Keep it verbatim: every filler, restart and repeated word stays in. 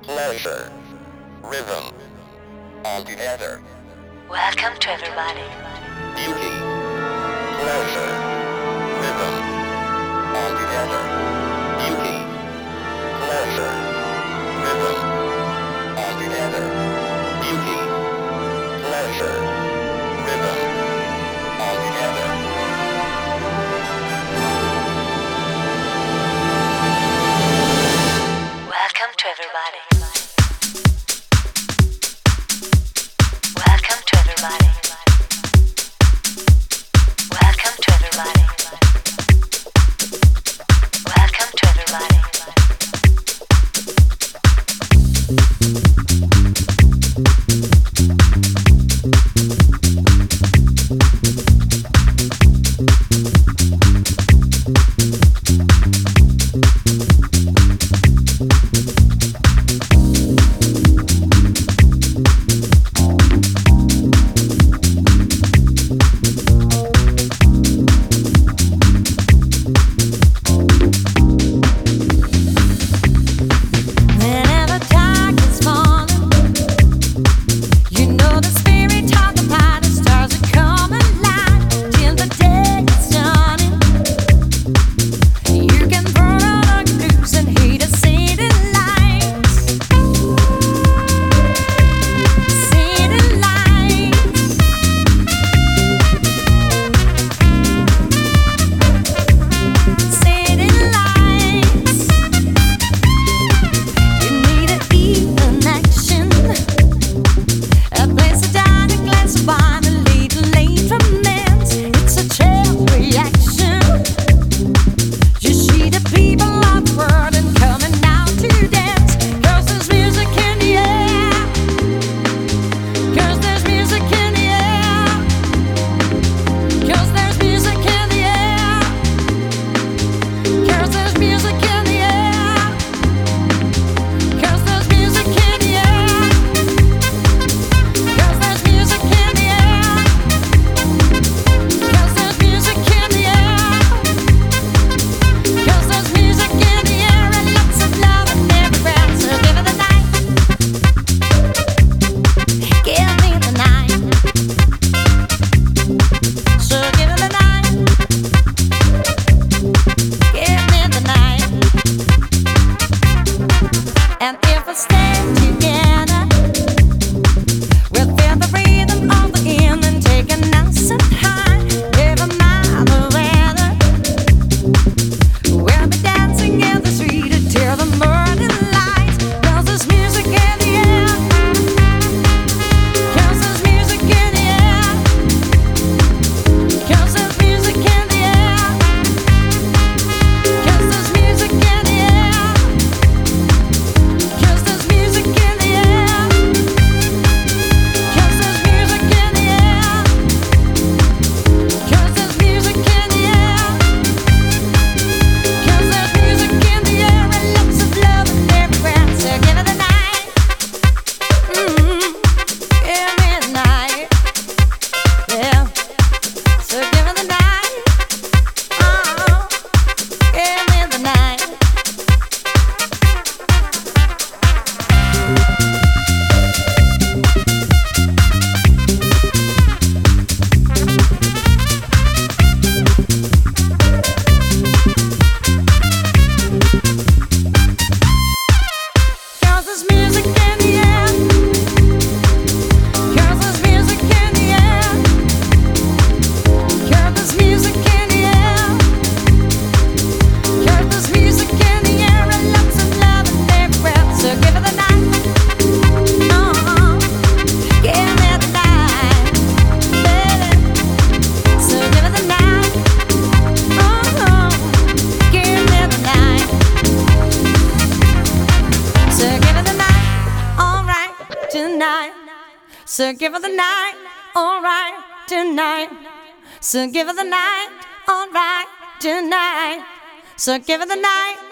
pleasure, rhythm, all together. Welcome to everybody. Beauty, pleasure, rhythm, all together. Beauty, pleasure, rhythm, all together. Beauty, pleasure, rhythm, all together. Welcome to everybody. Welcome to everybody. Welcome to everybody. Welcome to everybody. So give her the night, alright, tonight. So give her the night, alright, tonight. So give her the night.